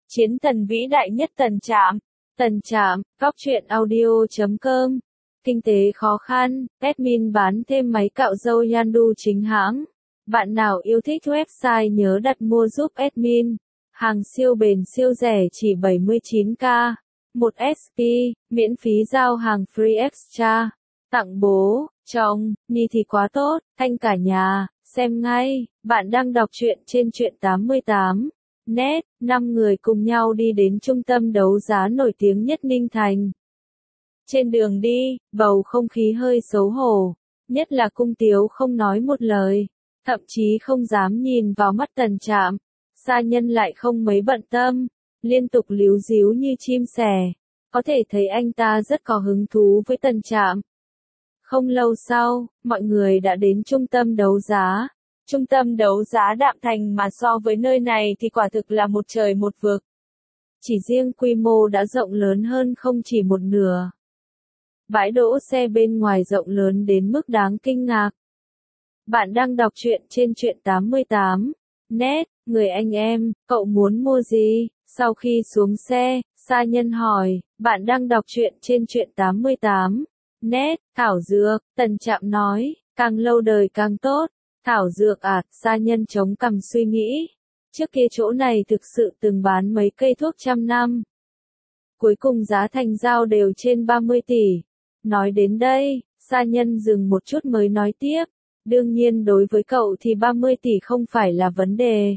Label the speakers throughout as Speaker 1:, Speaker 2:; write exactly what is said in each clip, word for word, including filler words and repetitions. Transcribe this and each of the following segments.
Speaker 1: Chiến thần vĩ đại nhất Tần Trạm. Tần Trạm, góc truyện audio chấm com. Kinh tế khó khăn, admin bán thêm máy cạo râu Yandu chính hãng. Bạn nào yêu thích website nhớ đặt mua giúp admin. Hàng siêu bền siêu rẻ chỉ bảy mươi chín k. một ét pê, miễn phí giao hàng free extra. Tặng bố, chồng, Nhi thì quá tốt, thanh cả nhà, xem ngay. Bạn đang đọc truyện trên truyện tám mươi tám. Net, năm người cùng nhau đi đến trung tâm đấu giá nổi tiếng nhất Ninh Thành. Trên đường đi, bầu không khí hơi xấu hổ, nhất là Cung Tiếu không nói một lời, thậm chí không dám nhìn vào mắt Tần Trạm. Sa Nhân lại không mấy bận tâm, liên tục líu díu như chim sẻ, có thể thấy anh ta rất có hứng thú với Tần Trạm. Không lâu sau, mọi người đã đến trung tâm đấu giá. Trung tâm đấu giá Đạm Thành mà so với nơi này thì quả thực là một trời một vực. Chỉ riêng quy mô đã rộng lớn hơn không chỉ một nửa. Bãi đỗ xe bên ngoài rộng lớn đến mức đáng kinh ngạc. Bạn đang đọc truyện trên truyện tám mươi tám. Net, người anh em, cậu muốn mua gì? Sau khi xuống xe, Sa Nhân hỏi, bạn đang đọc truyện trên truyện tám mươi tám. Net, thảo dược, Tần Trạm nói, càng lâu đời càng tốt. Thảo dược à, Sa Nhân chống cằm suy nghĩ. Trước kia chỗ này thực sự từng bán mấy cây thuốc trăm năm. Cuối cùng giá thành giao đều trên ba mươi tỷ. Nói đến đây, Sa Nhân dừng một chút mới nói tiếp. Đương nhiên đối với cậu thì ba mươi tỷ không phải là vấn đề.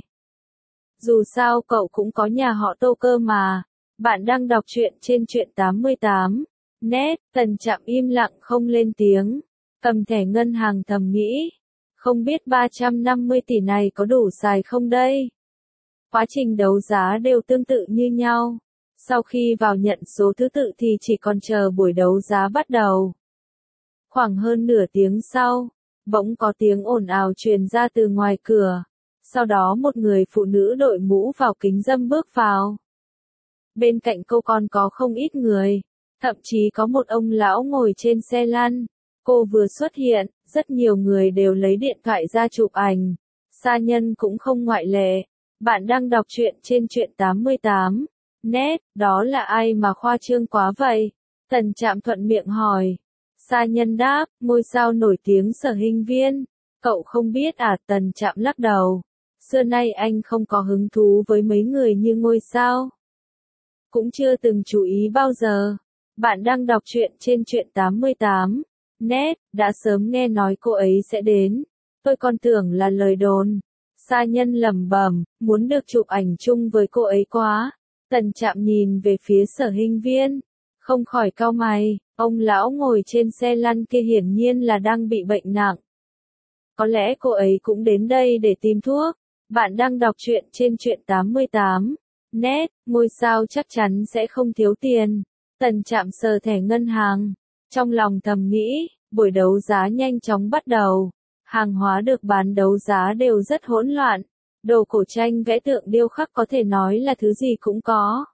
Speaker 1: Dù sao cậu cũng có nhà họ Tô cơ mà. Bạn đang đọc truyện trên truyện tám mươi tám. Net, Tần Trạm im lặng không lên tiếng. Cầm thẻ ngân hàng thầm nghĩ. Không biết ba trăm năm mươi tỷ này có đủ xài không đây? Quá trình đấu giá đều tương tự như nhau. Sau khi vào nhận số thứ tự thì chỉ còn chờ buổi đấu giá bắt đầu. Khoảng hơn nửa tiếng sau, bỗng có tiếng ồn ào truyền ra từ ngoài cửa. Sau đó một người phụ nữ đội mũ vào kính râm bước vào. Bên cạnh cô còn có không ít người. Thậm chí có một ông lão ngồi trên xe lăn. Cô vừa xuất hiện, rất nhiều người đều lấy điện thoại ra chụp ảnh. Sa Nhân cũng không ngoại lệ. Bạn đang đọc truyện trên truyện tám mươi tám. Net, đó là ai mà khoa trương quá vậy? Tần Trạm thuận miệng hỏi. Sa Nhân đáp, ngôi sao nổi tiếng Sở Hinh Viên. Cậu không biết à? Tần Trạm lắc đầu. Xưa nay anh không có hứng thú với mấy người như ngôi sao. Cũng chưa từng chú ý bao giờ. Bạn đang đọc truyện trên truyện tám mươi tám. Net, đã sớm nghe nói cô ấy sẽ đến. Tôi còn tưởng là lời đồn. Sa Nhân lẩm bẩm, muốn được chụp ảnh chung với cô ấy quá. Tần Trạm nhìn về phía Sở Hinh Viên, không khỏi cau mày. Ông lão ngồi trên xe lăn kia hiển nhiên là đang bị bệnh nặng. Có lẽ cô ấy cũng đến đây để tìm thuốc. Bạn đang đọc truyện trên truyện tám mươi tám. Net, ngôi sao chắc chắn sẽ không thiếu tiền. Tần Trạm sờ thẻ ngân hàng. Trong lòng thầm nghĩ, buổi đấu giá nhanh chóng bắt đầu. Hàng hóa được bán đấu giá đều rất hỗn loạn. Đồ cổ tranh vẽ tượng điêu khắc có thể nói là thứ gì cũng có.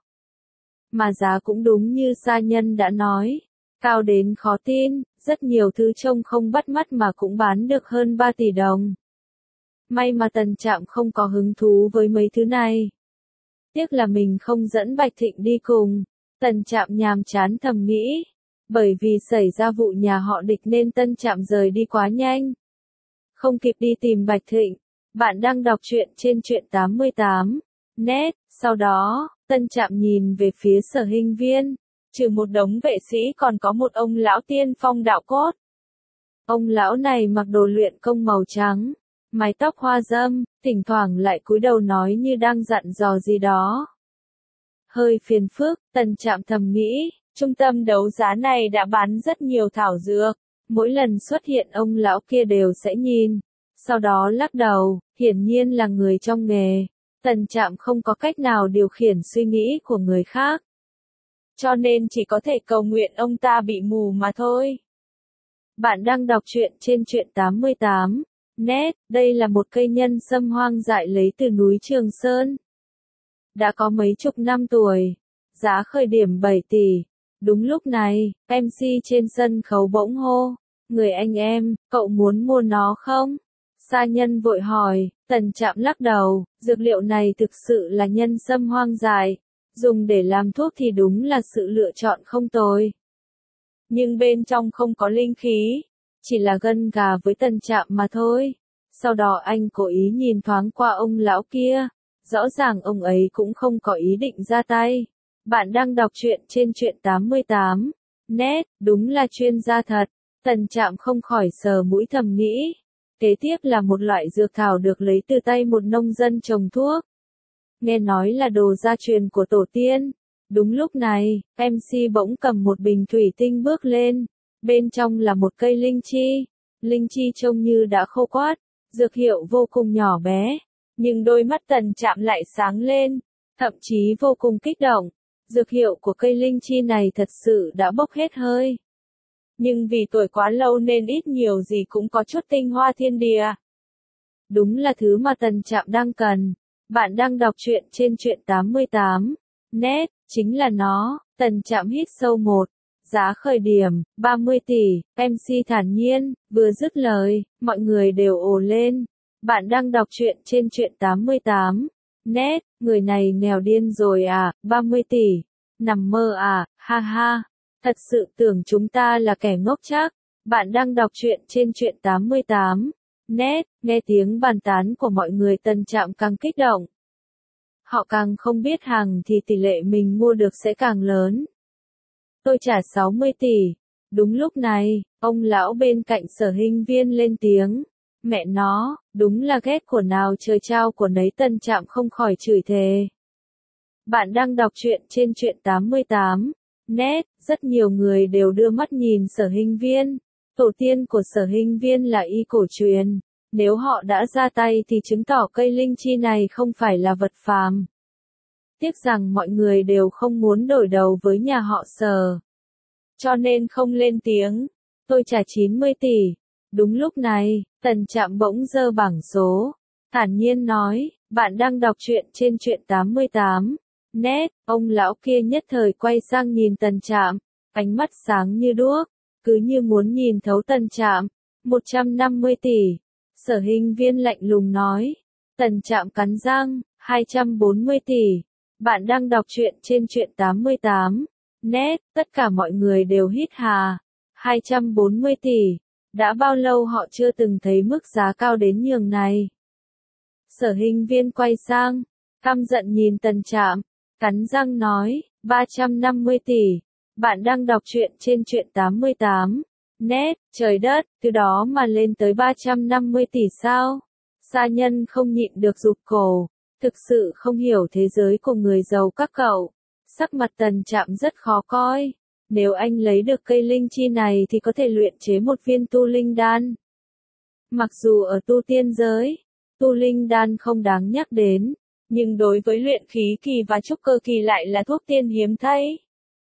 Speaker 1: Mà giá cũng đúng như Sa Nhân đã nói. Cao đến khó tin, rất nhiều thứ trông không bắt mắt mà cũng bán được hơn ba tỷ đồng. May mà Tần Trạm không có hứng thú với mấy thứ này. Tiếc là mình không dẫn Bạch Thịnh đi cùng. Tần Trạm nhàm chán thầm nghĩ. Bởi vì xảy ra vụ nhà họ Địch nên Tân Trạm rời đi quá nhanh. Không kịp đi tìm Bạch Thịnh. Bạn đang đọc truyện trên truyện tám mươi tám. Net, sau đó, Tân Trạm nhìn về phía Sở Hinh Viên. Trừ một đống vệ sĩ còn có một ông lão tiên phong đạo cốt. Ông lão này mặc đồ luyện công màu trắng, mái tóc hoa râm, thỉnh thoảng lại cúi đầu nói như đang dặn dò gì đó. Hơi phiền phức, Tần Trạm thầm nghĩ. Trung tâm đấu giá này đã bán rất nhiều thảo dược, mỗi lần xuất hiện ông lão kia đều sẽ nhìn, sau đó lắc đầu, hiển nhiên là người trong nghề. Tần Trạm không có cách nào điều khiển suy nghĩ của người khác. Cho nên chỉ có thể cầu nguyện ông ta bị mù mà thôi. Bạn đang đọc truyện trên truyện tám mươi tám. Net, đây là một cây nhân sâm hoang dại lấy từ núi Trường Sơn. Đã có mấy chục năm tuổi, giá khởi điểm bảy tỷ. Đúng lúc này, em xê trên sân khấu bỗng hô, người anh em, cậu muốn mua nó không? Sa Nhân vội hỏi. Tần Trạm lắc đầu, dược liệu này thực sự là nhân sâm hoang dại, Dùng để làm thuốc thì đúng là sự lựa chọn không tồi. Nhưng bên trong không có linh khí, chỉ là gân gà với Tần Trạm mà thôi. Sau đó anh cố ý nhìn thoáng qua ông lão kia, rõ ràng ông ấy cũng không có ý định ra tay. Bạn đang đọc truyện trên truyện tám mươi tám. Net, đúng là chuyên gia thật. Tần Trạm không khỏi sờ mũi thầm nghĩ. Kế tiếp là một loại dược thảo được lấy từ tay một nông dân trồng thuốc. Nghe nói là đồ gia truyền của tổ tiên. Đúng lúc này, em xê bỗng cầm một bình thủy tinh bước lên. Bên trong là một cây linh chi. Linh chi trông như đã khô quát. Dược hiệu vô cùng nhỏ bé. Nhưng đôi mắt Tần Trạm lại sáng lên. Thậm chí vô cùng kích động. Dược hiệu của cây linh chi này thật sự đã bốc hết hơi. Nhưng vì tuổi quá lâu nên ít nhiều gì cũng có chút tinh hoa thiên địa. Đúng là thứ mà Tần Trạm đang cần. Bạn đang đọc truyện trên truyện tám mươi tám. Net, chính là nó. Tần Trạm hít sâu một. Giá khởi điểm, ba mươi tỷ, em xê thản nhiên, vừa dứt lời, mọi người đều ồ lên. Bạn đang đọc truyện trên truyện tám mươi tám. Net, người này nghèo điên rồi à, ba mươi tỷ. Nằm mơ à, ha ha. Thật sự tưởng chúng ta là kẻ ngốc chắc. Bạn đang đọc truyện trên truyện tám mươi tám. Net, nghe tiếng bàn tán của mọi người Tần Trạm càng kích động. Họ càng không biết hàng thì tỷ lệ mình mua được sẽ càng lớn. Tôi trả sáu mươi tỷ. Đúng lúc này, ông lão bên cạnh Sở Hinh Viên lên tiếng. Mẹ nó, đúng là ghét của nào trời trao của nấy. Tần Trạm không khỏi chửi thề. Bạn đang đọc truyện trên truyện tám mươi tám. Net, rất nhiều người đều đưa mắt nhìn Sở Hinh Viên. Tổ tiên của Sở Hinh Viên là y cổ truyền. Nếu họ đã ra tay thì chứng tỏ cây linh chi này không phải là vật phàm. Tiếc rằng mọi người đều không muốn đổi đầu với nhà họ Sở. Cho nên không lên tiếng. Tôi trả chín mươi tỷ. Đúng lúc này, Tần Trạm bỗng giơ bảng số. Thản nhiên nói, bạn đang đọc truyện trên truyện tám mươi tám. Net, ông lão kia nhất thời quay sang nhìn Tần Trạm. Ánh mắt sáng như đuốc. Cứ như muốn nhìn thấu Tần Trạm. một trăm năm mươi tỷ. Sở Hinh Viên lạnh lùng nói. Tần Trạm cắn răng, hai trăm bốn mươi tỷ. Bạn đang đọc truyện trên truyện tám mươi tám. Net, tất cả mọi người đều hít hà. hai trăm bốn mươi tỷ. Đã bao lâu họ chưa từng thấy mức giá cao đến nhường này. Sở Hinh Viên quay sang, căm giận nhìn Tần Trạm, cắn răng nói, ba trăm năm mươi tỷ. Bạn đang đọc truyện trên truyện tám mươi tám. Net, trời đất, từ đó mà lên tới ba trăm năm mươi tỷ sao? Sa Nhân không nhịn được rụt cổ, thực sự không hiểu thế giới của người giàu các cậu. Sắc mặt Tần Trạm rất khó coi. Nếu anh lấy được cây linh chi này thì có thể luyện chế một viên tu linh đan. Mặc dù ở tu tiên giới, tu linh đan không đáng nhắc đến, nhưng đối với luyện khí kỳ và trúc cơ kỳ lại là thuốc tiên hiếm thấy.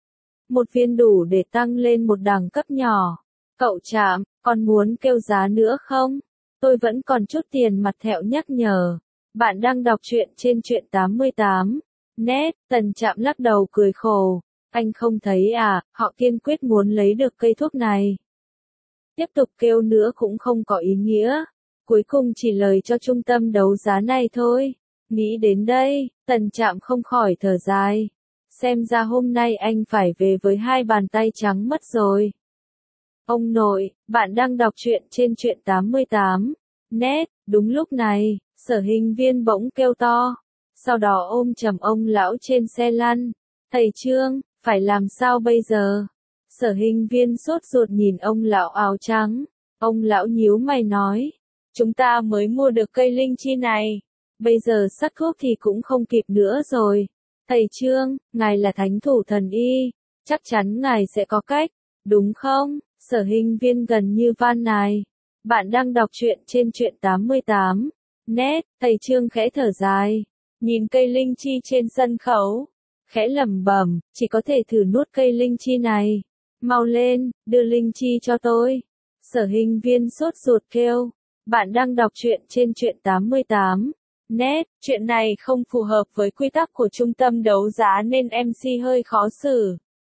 Speaker 1: Một viên đủ để tăng lên một đẳng cấp nhỏ. Cậu Trạm, còn muốn kêu giá nữa không? Tôi vẫn còn chút tiền mặt thẹo nhắc nhở. Bạn đang đọc truyện trên truyện tám mươi tám. Net, Tần Trạm lắc đầu cười khổ. Anh không thấy à, họ kiên quyết muốn lấy được cây thuốc này. Tiếp tục kêu nữa cũng không có ý nghĩa. Cuối cùng chỉ lời cho trung tâm đấu giá này thôi. Nghĩ đến đây, Tần Trạm không khỏi thở dài. Xem ra hôm nay anh phải về với hai bàn tay trắng mất rồi. Ông nội, bạn đang đọc truyện trên truyện tám mươi tám. Net, đúng lúc này, Sở Hinh Viên bỗng kêu to. Sau đó ôm chầm ông lão trên xe lăn. Thầy Trương, phải làm sao bây giờ? Sở Hinh Viên sốt ruột nhìn ông lão áo trắng. Ông lão nhíu mày nói. Chúng ta mới mua được cây linh chi này. Bây giờ sắc thuốc thì cũng không kịp nữa rồi. Thầy Trương, ngài là thánh thủ thần y. Chắc chắn ngài sẽ có cách. Đúng không? Sở Hinh Viên gần như van nài. Bạn đang đọc truyện trên truyện tám mươi tám. Net, thầy Trương khẽ thở dài. Nhìn cây linh chi trên sân khấu. Khẽ lẩm bẩm, chỉ có thể thử nuốt cây linh chi này. Mau lên, đưa linh chi cho tôi. Sở Hinh Viên sốt ruột kêu. Bạn đang đọc truyện trên truyện tám mươi tám. Net, chuyện này không phù hợp với quy tắc của trung tâm đấu giá nên em xê hơi khó xử.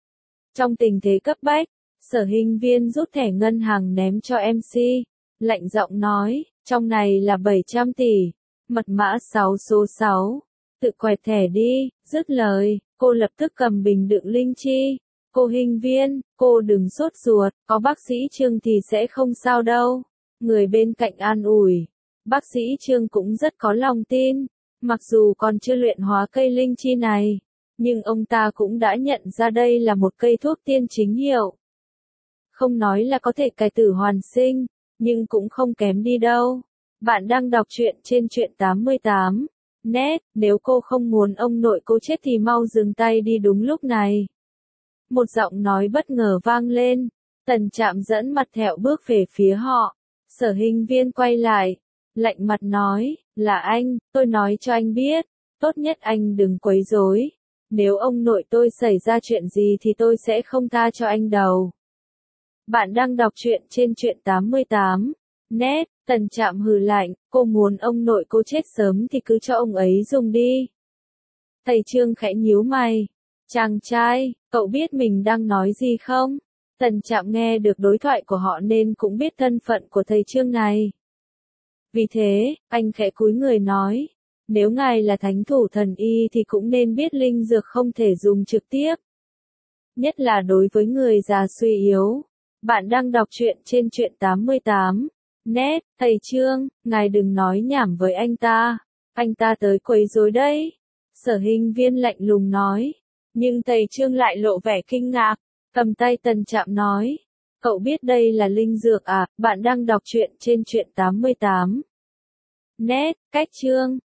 Speaker 1: Trong tình thế cấp bách, Sở Hinh Viên rút thẻ ngân hàng ném cho em xê. Lạnh giọng nói, trong này là bảy trăm tỷ. Mật mã sáu số sáu. Tự quẹt thẻ đi, dứt lời, cô lập tức cầm bình đựng linh chi. Cô Hình Viên, cô đừng sốt ruột, có bác sĩ Trương thì sẽ không sao đâu. Người bên cạnh an ủi. Bác sĩ Trương cũng rất có lòng tin. Mặc dù còn chưa luyện hóa cây linh chi này, nhưng ông ta cũng đã nhận ra đây là một cây thuốc tiên chính hiệu. Không nói là có thể cải tử hoàn sinh, nhưng cũng không kém đi đâu. Bạn đang đọc truyện trên truyện tám mươi tám. Net, nếu cô không muốn ông nội cô chết thì mau dừng tay đi đúng lúc này. Một giọng nói bất ngờ vang lên. Tần Trạm dẫn mặt thẹo bước về phía họ. Sở Hình Viên quay lại, lạnh mặt nói, là anh, tôi nói cho anh biết, tốt nhất anh đừng quấy rối. Nếu ông nội tôi xảy ra chuyện gì thì tôi sẽ không tha cho anh đâu. Bạn đang đọc truyện trên truyện tám mươi tám. Net, Tần Trạm hừ lạnh, cô muốn ông nội cô chết sớm thì cứ cho ông ấy dùng đi. Thầy Trương khẽ nhíu mày. Chàng trai, cậu biết mình đang nói gì không? Tần Trạm nghe được đối thoại của họ nên cũng biết thân phận của thầy Trương này. Vì thế, anh khẽ cúi người nói, nếu ngài là thánh thủ thần y thì cũng nên biết linh dược không thể dùng trực tiếp. Nhất là đối với người già suy yếu. Bạn đang đọc truyện trên truyện tám mươi tám. Net, thầy Trương, ngài đừng nói nhảm với anh ta. Anh ta tới quấy rối đấy. Sở Hình Viên lạnh lùng nói. Nhưng thầy Trương lại lộ vẻ kinh ngạc. Cầm tay Tần Trạm nói. Cậu biết đây là linh dược à? Bạn đang đọc truyện trên truyện tám mươi tám. Net, cách Trương.